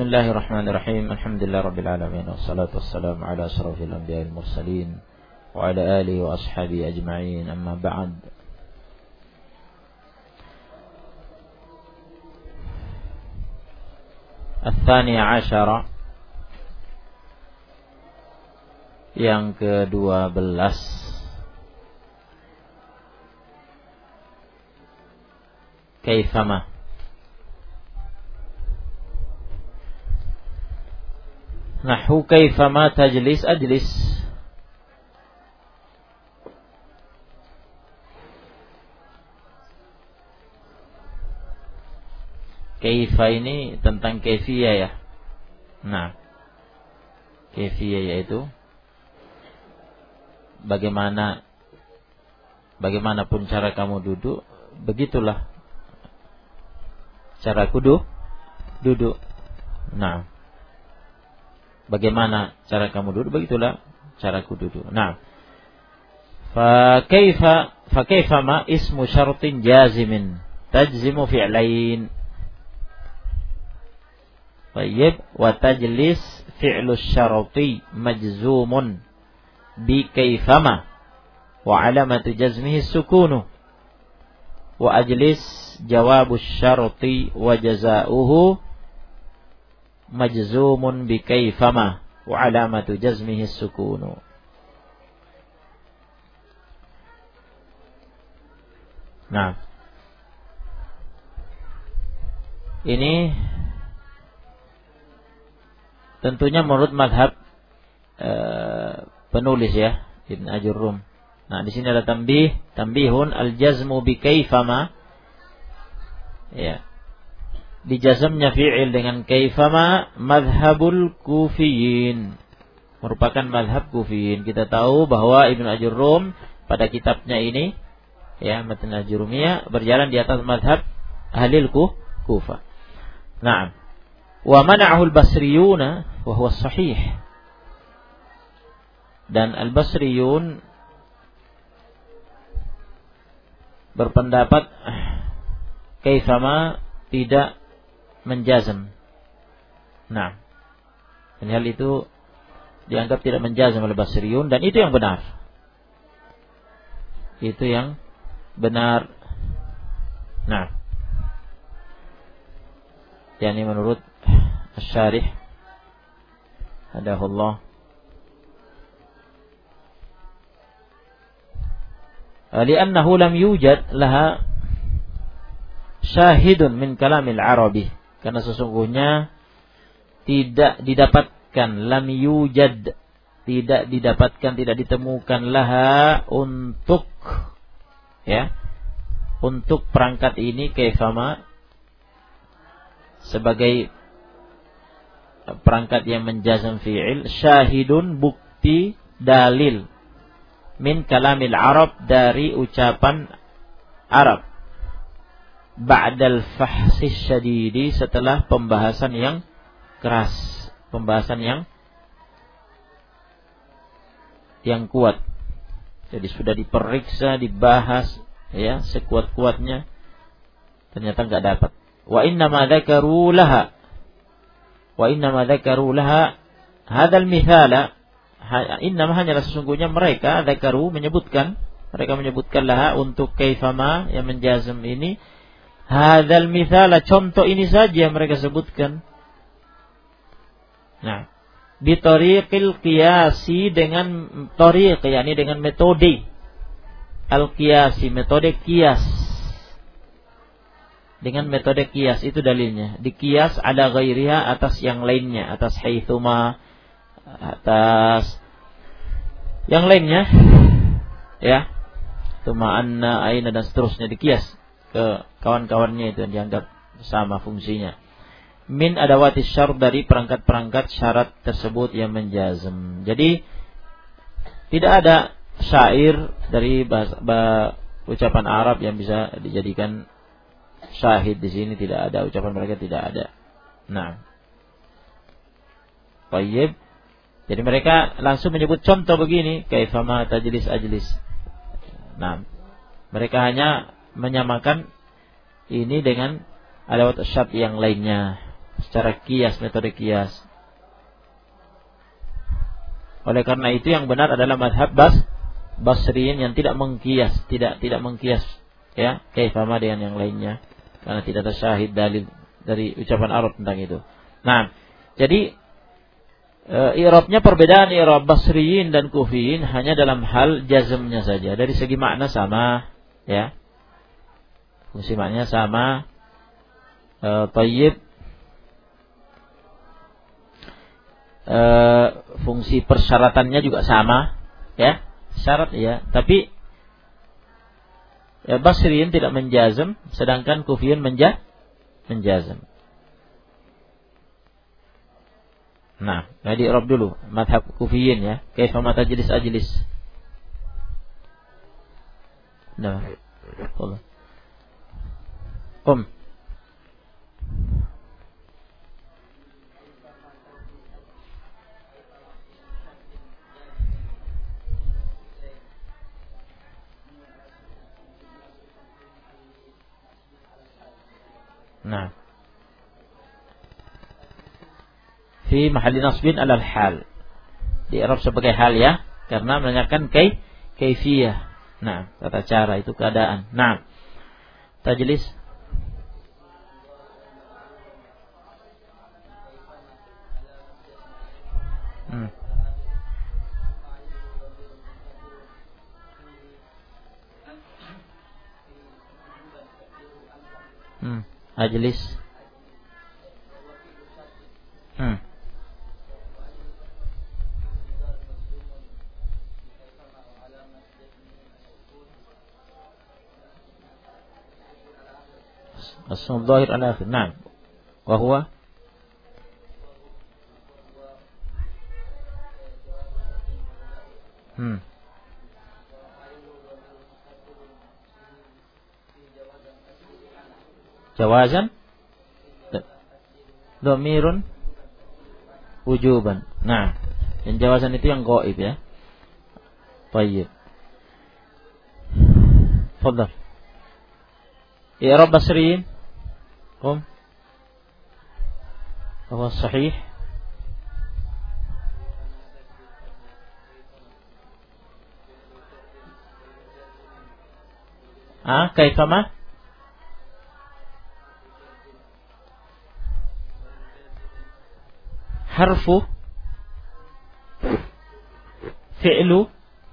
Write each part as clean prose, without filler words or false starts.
Bismillahirrahmanirrahim. Alhamdulillahirabbil alamin wassalatu wassalamu ala asyrafil anbiya'il mursalin wa ala alihi wa ashabihi ajma'in. Amma ba'd. Ats-tsaniya asyara, yang ke-12, kaifama. Nahwu kaifama tajlis ajlis. Kaifa ini tentang kaifiyah ya. Nah, kaifiyah yaitu bagaimanapun cara kamu duduk, begitulah cara duduk. Nah, bagaimana cara kamu duduk, begitulah caraku duduk. Nah, fa kaifa ma ismu syartin jazimin tajzimu fi'lain. Tayyib, wa tajlis fi'lu syarti majzumun bi kaifama wa alamatu jazmihi sukunu wa ajlis jawabu syarti wa jazaohu majzumun bi kaifama wa alamatu jazmihi sukunu. Nah, ini tentunya menurut mazhab penulis ya, Ibn Ajurrum. Nah, di sini ada tambihun al-jazmu bi kaifama. Ya. Dijazamnya fi'il dengan kaifama madhabul kufiyin, merupakan madhab kufiyin. Kita tahu bahwa Ibn Ajurrum pada kitabnya ini ya, Matan Ajurrumiyah, berjalan di atas madhab ahlil Kufah. Nah, wa mana'ahu al-basriyuna wa huwa sahih. Dan al-basriyun berpendapat kaifama tidak menjazam. Nah, dan hal itu dianggap tidak menjazam oleh Basriyun, dan itu yang benar. Itu yang benar. Nah, yakni menurut Asy-Syarih hadahullah, li'annahu lam yujad laha syahidun min kalamil arabi, karena sesungguhnya tidak didapatkan, lam yujad, tidak didapatkan, tidak ditemukan, laha untuk ya, untuk perangkat ini kaifama sebagai perangkat yang menjazam fi'il, syahidun, bukti, dalil, min kalamil arab, dari ucapan Arab, ba'dal fahsis syadidi, setelah pembahasan yang keras, pembahasan yang kuat. Jadi sudah diperiksa, dibahas ya sekuat-kuatnya, ternyata enggak dapat. Wa innama dzakaru laha hadzal mithala, innama, hanyalah sesungguhnya mereka dzakaru menyebutkan laha untuk kaifama yang menjazam ini, hadzal mithala, contoh ini saja mereka sebutkan. Nah, bi tariqil qiyasi, dengan tariq, yakni dengan metode al-qiyasi, metode qiyas. Dengan metode qiyas, itu dalilnya. Diqiyas ala ghairiha, atas yang lainnya, atas haitsuma, atas yang lainnya ya, tuma anna, aina, dan seterusnya, diqiyas ke kawan-kawannya itu yang dianggap sama fungsinya. Min adawatis syarat, dari perangkat-perangkat syarat tersebut yang menjazm. Jadi tidak ada syair dari ucapan Arab yang bisa dijadikan syahid di sini, tidak ada, ucapan mereka tidak ada. Nah, tayyib. Jadi mereka langsung menyebut contoh begini, kaifama tajlis ajlis. Nah, mereka hanya menyamakan ini dengan adawat syart yang lainnya. secara qiyas, metode qiyas. Oleh karena itu yang benar adalah madhab Basriyin yang tidak mengqiyas, tidak mengqiyas ya, kaifama dengan yang lainnya karena tidak ada syahid dalil dari ucapan Arab tentang itu. Nah, jadi i'rabnya perbedaan i'rab Basriyin dan Kufiyin hanya dalam hal jazmnya saja. Dari segi makna sama ya. Fungsi maknanya sama. Tayyib. Fungsi persyaratannya juga sama ya. Syarat ya, tapi ya Basriyin tidak menjazm, sedangkan Kufiyin menjazm. Nah, jadi i'rab dulu madhab Kufiyin ya. Kaifa ma tajlis ajlis. Nah. Allah. Nah, fi mahalli nasbin alal hal, di i'rab sebagai hal ya, karena menanyakan kaifiyah. Nah, tata cara itu keadaan. Nah, tajlis ajlis asal zahir ala akhir. Nah, wa huwa jawazan dhamirun wujuban. Nah, yang jawazan itu yang ghaib ya. Baik. Fadhal. I'rab Basriyin. Huwa sahih. Kaifama harfu fi'lu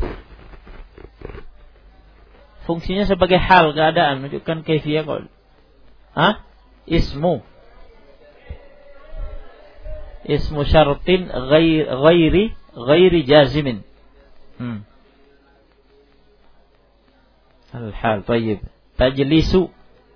fungsinya sebagai hal keadaan menunjukkan kaifiyah kok. Ismu syartin ghairi jazimin. Al-hal tayyib. Tajlisu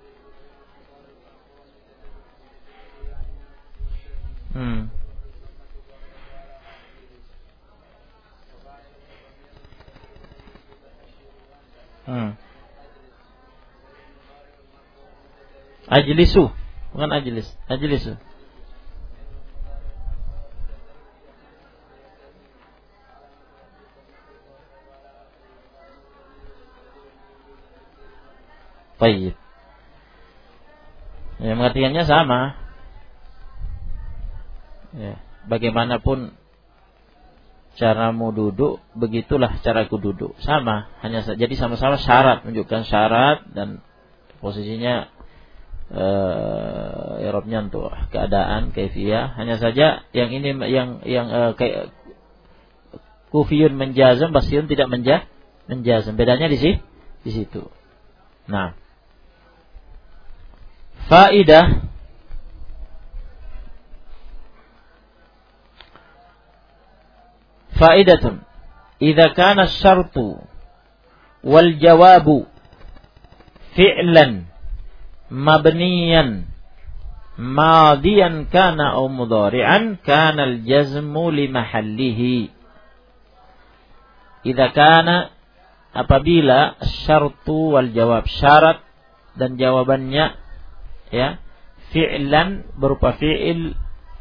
ajlisu, bukan ajlis, ajlisu. Baik. Ya, pengertiannya sama. Ya, bagaimanapun caramu duduk, begitulah caraku duduk. Sama, hanya jadi sama-sama syarat, menunjukkan syarat dan posisinya i'rabnya untuk keadaan kaifiyah. Hanya saja yang ini kayak Kufiyun menjazam, Basriyun tidak menjazam. Bedanya di situ. Nah, faidah faidatun idza kana asy-syartu wal jawabu fi'lan mabniyan madiyan kana aw mudhari'an kana al-jazmu li mahallihi. Idza kana, apabila syartu wal jawab, syarat dan jawabannya ya fi'lan berupa fi'il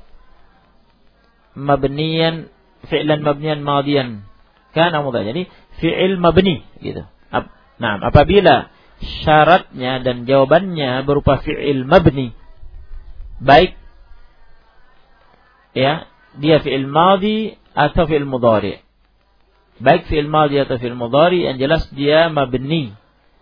mabniyan, fi'lan mabniyan madiyan kana mudhari', jadi fi'il mabni gitu. Nah, apabila syaratnya dan jawabannya berupa fi'il mabni, baik ya, dia fi'il madhi atau fi'il mudhari. Baik fi'il madhi atau fi'il mudhari, yang jelas dia mabni.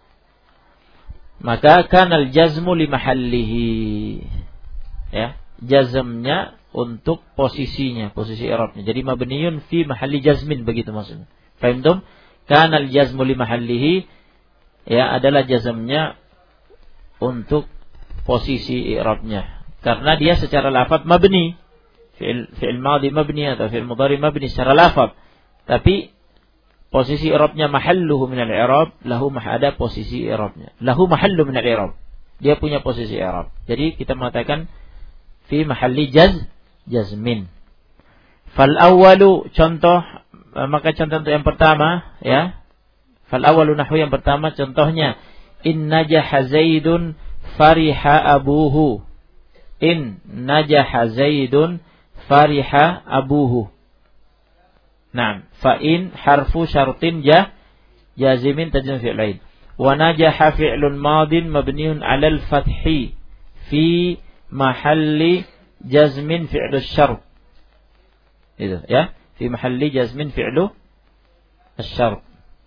Maka kanal jazmu li mahallihi. Ya, jazmnya untuk posisinya, posisi i'rabnya. Jadi mabniyun fi mahalli jazmin, begitu maksudnya. Fahimtum? Kanal jazmu li mahallihi, ya, adalah jazmnya untuk posisi i'rabnya. Karena dia secara lafaz mabni. Fi'il madhi mabni atau fi'il mudhari mabni secara lafaz. Tapi posisi i'rabnya mahalluhu minal i'rab, lahu ada posisi i'rabnya. Lahu mahallu minal i'rab. Dia punya posisi i'rab. Jadi kita mengatakan fi mahalli jazmin. Fal awwalu, contoh, maka contoh untuk yang pertama, ya. Fal awwalu nahwu yang pertama contohnya, in najaha Zaidun fariha abuhu. In najaha Zaidun fariha abuhu. Naam, fa in harfu syartin jazimin tajzim fi'lain. Wa najaha fi'lun madin mabniun 'alal fathi fi mahalli jazmin fi'lu syart. Itu ya, fi mahalli jazmin fi'lu syart.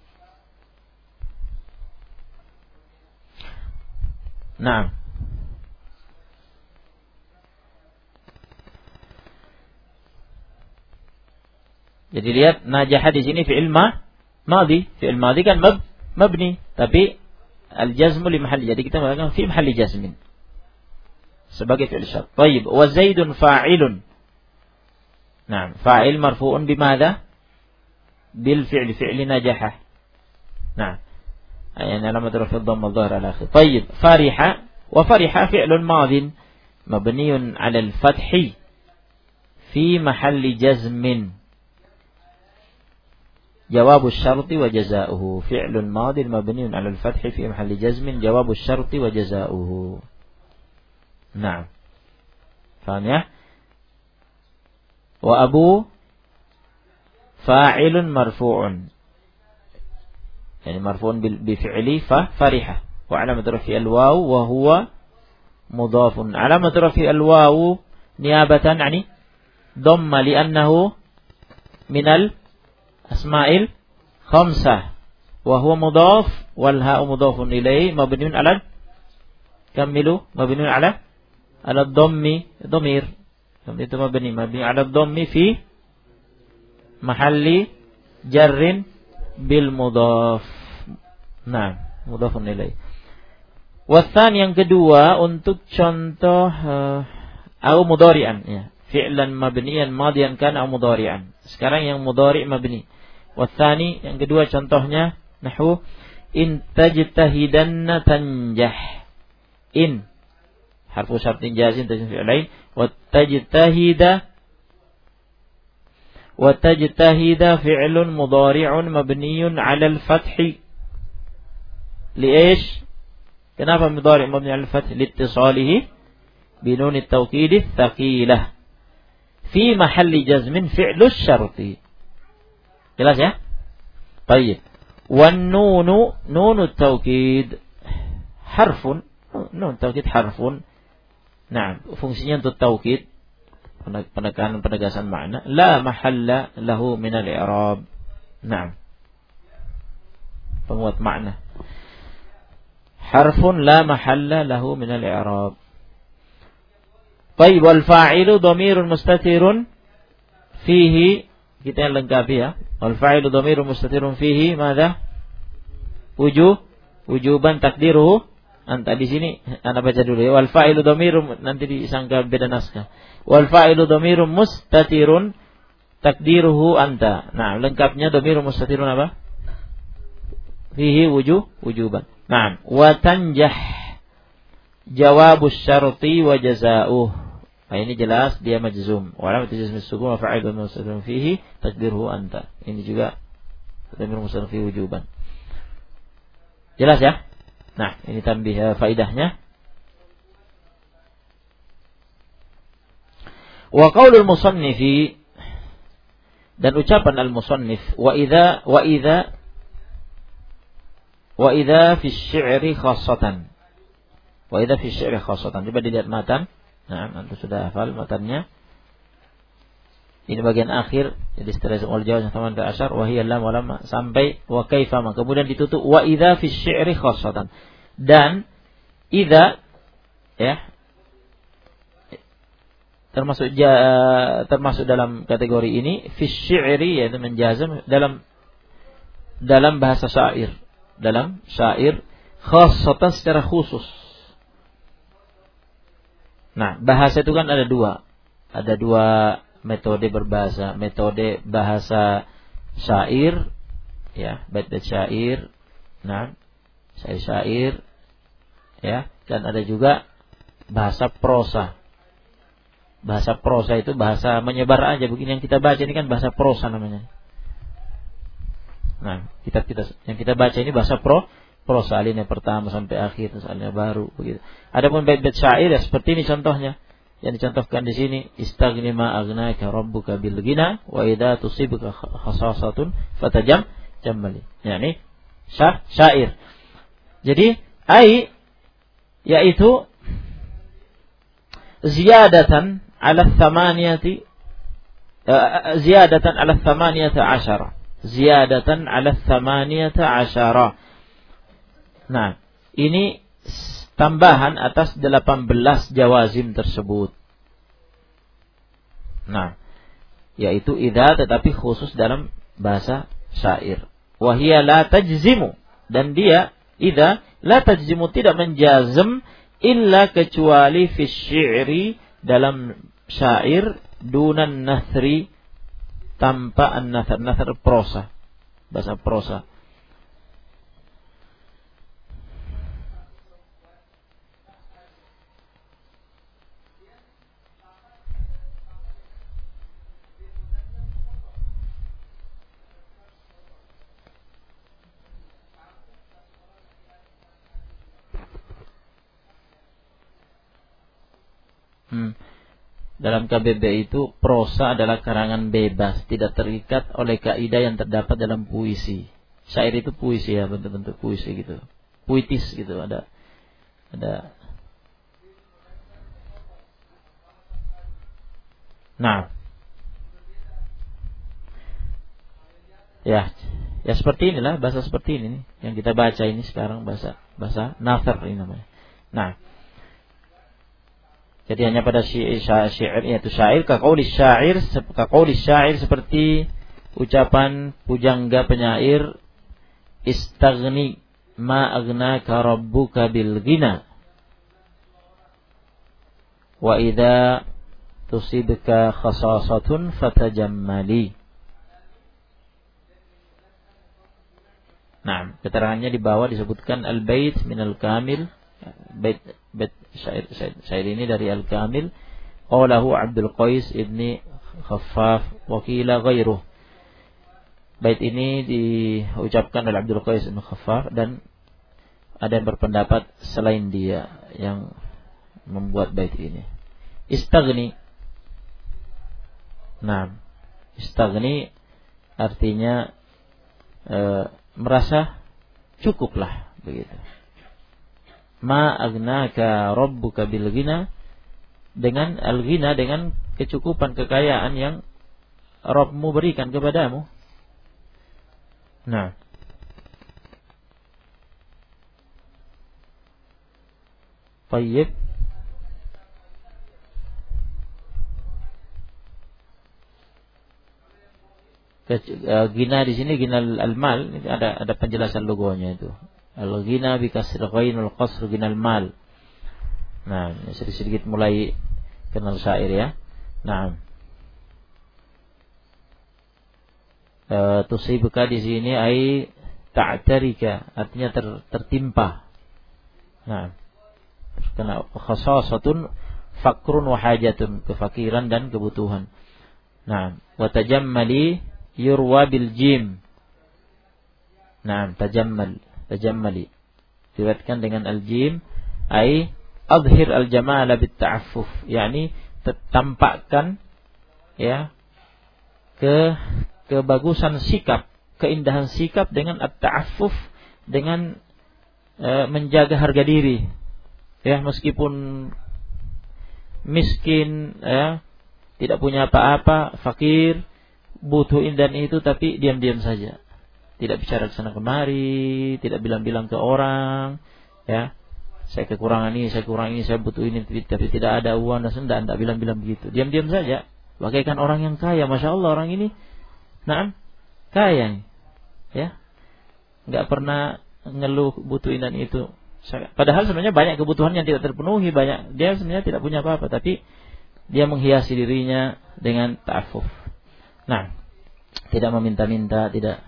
Naam. Jadi lihat, najaha di sini fi'il madhi. Fi'il madhi kan mabni, tapi al-jazmu li mahalli. Jadi kita mengatakan fi mahalli jazmin sebagai fi'il syart. Baik, wa Zaidun fa'ilun. Naam, fa'il marfu'un bimadha? Bil fi'li najaha. Naam. يعني علامة رفع الضم الظاهر على آخره. طيب، فرح، وفرح فعل ماض مبني على الفتح في محل جزم جواب الشرط وجزاؤه. فعل ماض مبني على الفتح في محل جزم جواب الشرط وجزاؤه. نعم، فهم يا؟ وأبو فاعل مرفوع، يعني مرفوع بفعله فرحة، وعلامة رفعه الواو وهو مضاف. علامة رفعه الواو نيابة يعني ضم لأنه من الأسماء الخمسة، وهو مضاف والهاء مضاف إليه مبني على كملوا مبني على الضم ضمير itu mabni على الضم في محل جر bil mudhaf. Nah, mudhafun ilaih. Wasan yang kedua untuk contoh au mudhari'an, ya. Fi'lan mabniyan madiyan kan au mudhari'an. Sekarang yang mudhari' mabni. Wasani yang kedua contohnya nahwu in tajtahidanna tanjah. In harfu syartin jazim tajzim fi'lain wa tajtahida وتجتهد فعل مضارع مبني على الفتح لإيش؟ kenapa مضارع مبني على الفتح؟ لاتصاله بنون التوكيد الثقيلة في محل جزم فعل الشرط. jelas ya? طيب. والنون نون التوكيد حرف. نون التوكيد حرف. نعم، fungsinya untuk taukid, penekanan penegasan makna. La mahalla lahu minal i'rab. Naam, penguat makna. Harfun la mahalla lahu minal i'rab. Baik, wal fa'ilu dhamirun mustatirun fihi, kita yang lengkapi ya. Wal fa'ilu dhamirun mustatirun fihi madza? Wujuban takdiruhu anta. Di sini anda baca dulu ya. Wal fa'ilu dhamirun, nanti disangka beda naskah. Wal fa'ilu dhamirun mustatirun takdiruhu anta. Nah, lengkapnya dhamirun mustatirun apa? Fihi wujuban. Nah, wa tanjah jawabus syarti wa jazaa'uh. Nah, ini jelas dia majzum. Wa alamat jazmi as-sukun wa fa'ilu mustatirun fihi takdiruhu anta. Ini juga dhamirun mustatirun fihi wujuban. Jelas ya? Nah, ini tambih faidahnya. Wa qaulul musannifi, dan ucapan al-musannif, wa idza fi syi'ri khassatan. Wa idza fi syi'ri khassatan. Coba dilihat matan. Nah, antum sudah hafal matannya. Ini bagian akhir, jadi setelah wal jawaz taman fi asyar wa hiya lam wa lam sampai wa kaifa, kemudian ditutup wa idza fi syi'ri khassatan. Dan idza ya termasuk dalam kategori ini fi syi'ri, yaitu menjazam dalam bahasa syair, khassatan secara khusus. Nah, bahasa itu kan ada dua metode berbahasa, metode bahasa syair, ya, bait-bait syair, nah, syair, ya, dan ada juga bahasa prosa. Bahasa prosa itu bahasa menyebar aja, begini yang kita baca ini kan bahasa prosa namanya. Nah, kitab yang kita baca ini bahasa prosa, alinea pertama sampai akhir, terus alinea baru, begitu. Adapun bait-bait syair ya seperti ini contohnya. Yang dicontohkan di sini, istaghni ma aghnaka rabbuka bil ghina wa idza tusibuka khasasatun fatajammal. Yani syair. Jadi yaitu ziyadatan ala thamaniyati ziyadatan ala thamaniyata asyara. Ziyadatan ala thamaniyata asyara. Nah, ini tambahan atas 18 jawazim tersebut. Nah, yaitu idza, tetapi khusus dalam bahasa syair. Wa hiya la tajzimu, dan dia idza la tajzimu, tidak menjazm illa kecuali fi syi'ri, dalam syair, dunan nathri, tanpa an-nathar prosa, bahasa prosa. Dalam KBB itu prosa adalah karangan bebas, tidak terikat oleh kaidah yang terdapat dalam puisi. Syair itu puisi ya, bentuk-bentuk puisi gitu, puitis gitu, ada. Nah, ya seperti inilah, bahasa seperti ini nih, yang kita baca ini sekarang bahasa nathar ini namanya. Nah, jadi hanya pada syair, yaitu syair, kaqauli syair seperti ucapan pujangga penyair, istaghni ma aghnaka rabbuka bil ghina wa idza tusibka khasasatun fatajammali. Nah, keterangannya di bawah disebutkan al-bait minal kamil. Bait syair ini dari Al-Kamil, qalahu Abdul Qais ibni Khaffaf wa qila ghairuh. Bait ini diucapkan oleh Abdul Qais ibni Khaffaf, dan ada yang berpendapat selain dia yang membuat bait ini. Istaghni. Nah, istaghni artinya merasa cukuplah, begitu. Ma aghnaka rabbuka bil ghina, dengan al-ghina, dengan kecukupan, kekayaan yang Rabbmu berikan kepadamu. Nah, tayyib. Ghina di sini ghina al-mal, ada penjelasan logonya itu. Al-ghina bi kasr ghainul qasr ghinal mal. Nah, sedikit mulai kenal syair ya. Nah, tusibuka di sini ai ta'tarika, artinya tertimpa. Nah, karena khasasatun fakrun wa hajatun, kefakiran dan kebutuhan. Nah, wa tajammali yurwa bil jim. Nah, tajammali diriwayatkan dengan al-jim, ai adhhir al-jamala bit ta'affuf, yakni tampakkan ya kebagusan sikap, keindahan sikap dengan at-ta'affuf, dengan menjaga harga diri. Ya, meskipun miskin ya, tidak punya apa-apa, fakir, butuh ini dan itu, tapi diam-diam saja. Tidak bicara ke sana kemari, tidak bilang-bilang ke orang, ya. Saya kekurangan ini, saya butuh ini, tapi tidak ada uang dan tidak bilang-bilang begitu. Diam-diam saja. Bagaikan orang yang kaya, Masya Allah orang ini, kaya nih, ya. Enggak pernah ngeluh butuh ini dan itu. Padahal sebenarnya banyak kebutuhan yang tidak terpenuhi, banyak dia sebenarnya tidak punya apa-apa, tapi dia menghiasi dirinya dengan ta'affuf. Nah, tidak meminta-minta, tidak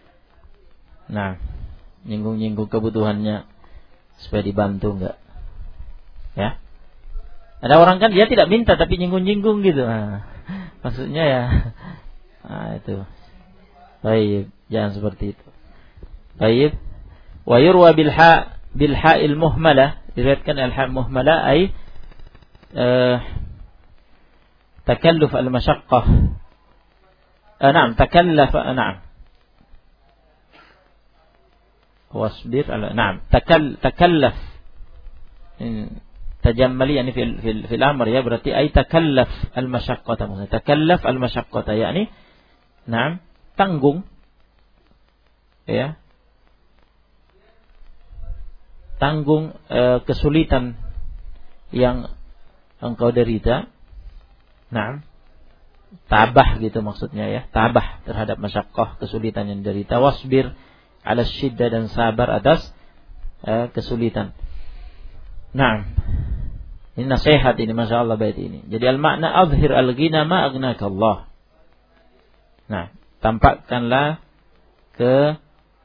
nyinggung-nyinggung kebutuhannya supaya dibantu, enggak. Ya. Ada orang kan dia tidak minta tapi nyinggung-nyinggung gitu. Maksudnya ya itu. Baik, jangan seperti itu. Baik. Wa yurwa bil ha'il muhmalah, diriwayatkan al-ha' muhmalah ay takalluf al-masyaqqah. Wasbir ala takallaf. Tajammali yani fil amr ya, berarti ay takallaf al-masyaqqata. Takallaf al-masyaqqata yakni tanggung, ya. Tanggung kesulitan yang engkau derita. Tabah gitu maksudnya ya. Tabah terhadap masyaqqah, kesulitan yang derita. Wasbir ala syiddah, dan sabar atas kesulitan. Ini nasihat ini, Masya Allah bait ini. Jadi al-makna azhir al-ghina ma aghnaka Allah. Tampakkanlah ke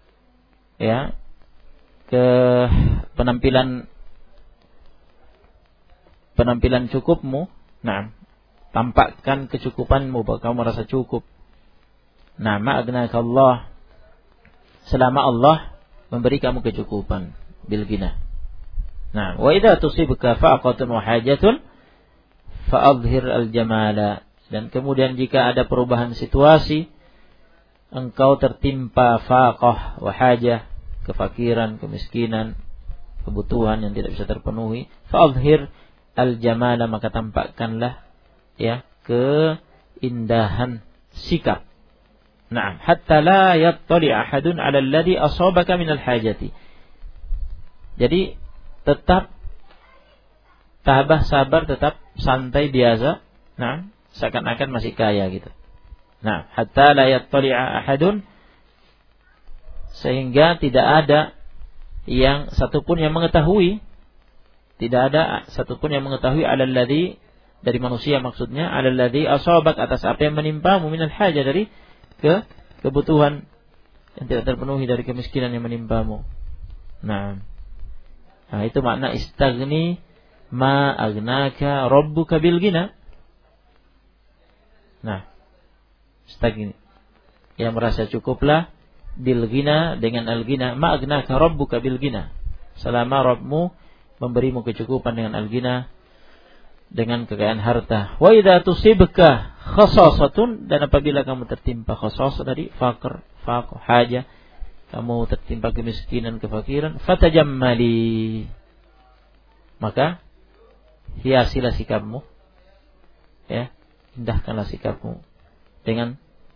penampilan cukupmu. Tampakkan kecukupanmu bahwa kamu merasa cukup. Ma aghnaka Allah, selama Allah memberi kamu kecukupan, bil ghina. Wa idza tusibka faqatun wa hajatun fa'adhhir al-jamala. Dan kemudian jika ada perubahan situasi, engkau tertimpa faqah wa hajah, kefakiran, kemiskinan, kebutuhan yang tidak bisa terpenuhi, fa'adhhir al-jamala, maka tampakkanlah ya keindahan sikap. Hatta la yattali ahadun 'ala alladhi asabaka min al-hajati. Jadi tetap tabah, sabar, tetap santai biasa. Seakan-akan masih kaya gitu. Hatta la yattali ahadun, sehingga tidak ada yang satupun yang mengetahui, tidak ada satupun yang mengetahui 'ala alladhi, dari manusia maksudnya, 'ala alladhi asabak, atas apa yang menimpamu min al-hajah, dari kebutuhan yang tidak terpenuhi, dari kemiskinan yang menimpamu. Itu makna istaghni ma aghnaka rabbuka bil ghina. Istaghni, yang merasa cukuplah, bil ghina, dengan al ghina, ma aghnaka rabbuka bil ghina, selama Rabbmu memberimu kecukupan dengan al ghina, dengan kekayaan harta. Wa idza tusibka khasasatun, dan apabila kamu tertimpa khasasah dari faqr, hajah, kamu tertimpa kemiskinan, kefakiran, fatajammali, maka hiasilah sikapmu, ya, indahkanlah sikapmu dengan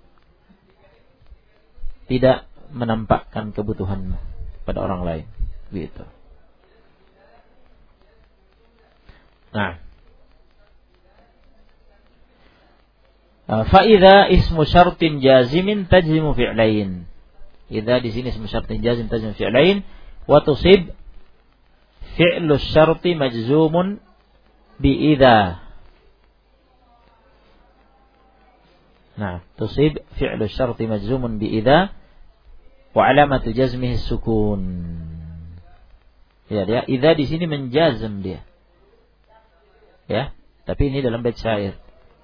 tidak menampakkan kebutuhanmu pada orang lain, gitu. Fa'idha ismu syartin jazimin tajzimu fi'lain. Idza di sini ismu syartin jazim tajzimu fi'lain, wa tusib fi'lu syarti majzumun bi idza. Tusib fi'lu syarti majzumun bi idza wa alamatu jazmihi sukun. Ya, dia idza di sini menjazm dia. Ya, tapi ini dalam bait syair.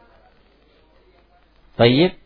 Baik.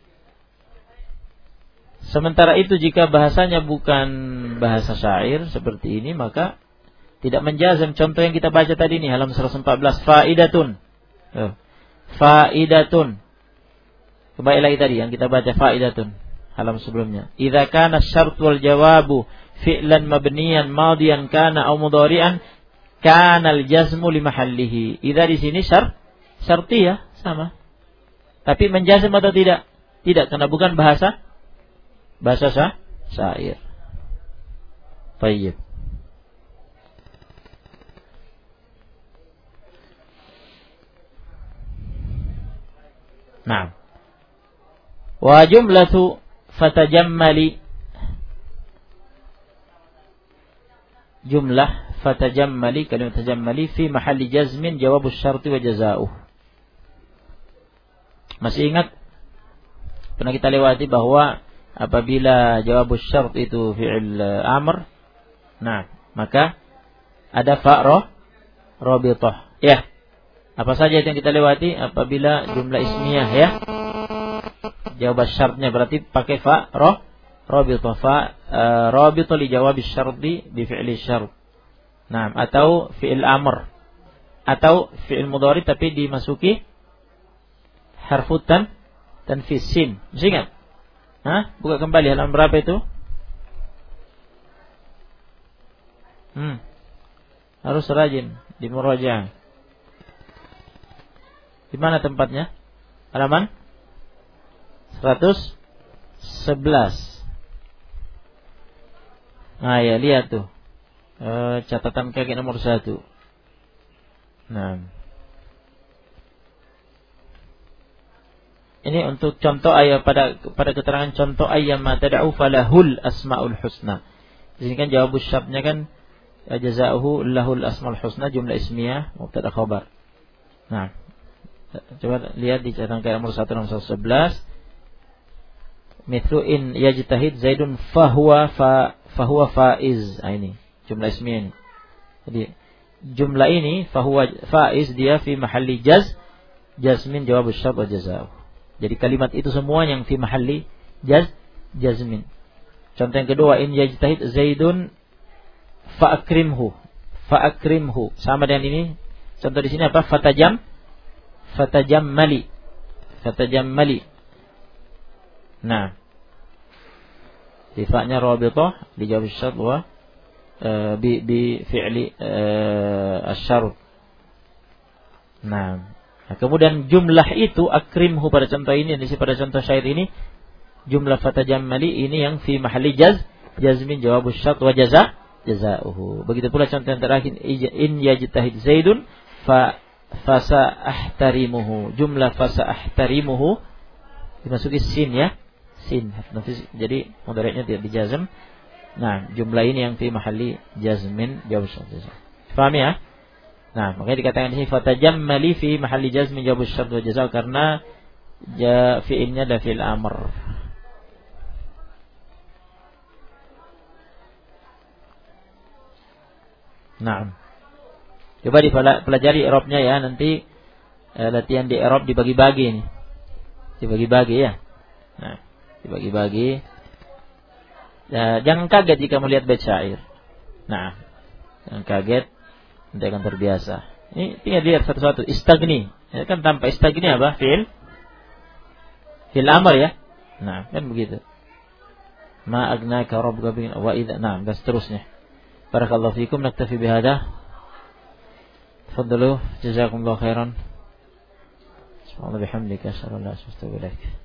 Sementara itu jika bahasanya bukan bahasa syair seperti ini, maka tidak menjazam. Contoh yang kita baca tadi ini, halaman 114, faidatun. Faidatun. Kembali lagi tadi yang kita baca, faidatun, halaman sebelumnya. Idza kana asy-syart wal jawabu fi'lan mabniyan madiyan kana aw mudhari'an kana al-jazmu li mahallihi. Idza di sini syartiyah sama. Tapi menjazm atau tidak? Tidak, karena bukan bahasa syair. Baik. Nah. Wa jumlatu fatajammali, jumlah fatajammali, kalimat tajammali fi mahalli jazmin jawabus syarti wa jazaa'uh. Masih ingat? Pernah kita lewati bahwa apabila jawabus syart itu fi'il amr, nah, maka ada fa' rabithah. Ya. Apa saja yang kita lewati apabila jumlah ismiyah, ya. Jawab syartnya berarti pakai fa' rabithah, fa' rabithah li jawab syarti bi fi'li syart. Nah, atau fi'il amr, atau fi'il mudhari tapi dimasuki harfutan tanfis sin. Masih ingat? Buka kembali halaman berapa itu? Harus rajin di murajaah. Di mana tempatnya? Halaman 111. Nah, ya lihat tuh. Catatan kaki nomor 1. Nah. Ini untuk contoh ayat pada keterangan contoh ayat ma tad'u falahul asmaul husna. Di sini kan jawab syartnya kan jazaohu lahul asmaul husna, jumlah ismiyah mubtada khabar. Nah, coba lihat di catatan nomor 1 nomor 111. Mithlu in yajtahid Zaidun fahuwa faiz. Ini jumlah ismiyah ini. Jadi jumlah ini fahuwa faiz, dia fi mahalli jazmin jawab syart wa jazaohu. Jadi kalimat itu semua yang fi mahalli jazmin. Contoh yang kedua, in yajtahid Zaidun fa'akrimhu. Sama dengan ini. Contoh di sini apa? Fatajammali. Nah. Sifatnya rabithah dijawab syart wa bi fi'li asy-syart. Nah, kemudian jumlah itu akrimhu pada contoh ini, pada contoh syair ini, jumlah fatajammali ini yang fi mahalli jazmin jawabus syart wa jazaa'uhu. Begitu pula contoh yang terakhir, in yajtahid Zaidun fasa'ahtarimuhu. Jumlah fasa'ahtarimuhu dimasuki sin, ya. Sin. Jadi mudhari'nya tidak dijazm. Nah, jumlah ini yang fi mahalli jazmin jawabus syart. Paham ya? Nah, makanya dikatakan di sini fatajammali fi mahalli jazmin jawabus syart wa jazaa, karena fi'ilnya adalah fi'il amr. Nah, coba dipelajari i'rabnya ya, nanti latihan di i'rab dibagi-bagi nih. Dibagi-bagi ya. Nah, dibagi-bagi. Jangan kaget jika melihat bait syair. Nah, jangan kaget, nanti akan terbiasa. Ini tinggal lihat satu-satu. Istagni, ya kan tanpa istagni apa? Fi'il amr ya. Nah, kan begitu. Ma agnaka rabbuka wa idza, nah, dan seterusnya. Barakallahu fikum, naktafi bihada. Tafadhalu, jazakumullahu khairan. Subhanallah bihamdika, asyhadu an la ilaha illa anta, astaghfiruka wa atubu ilaik.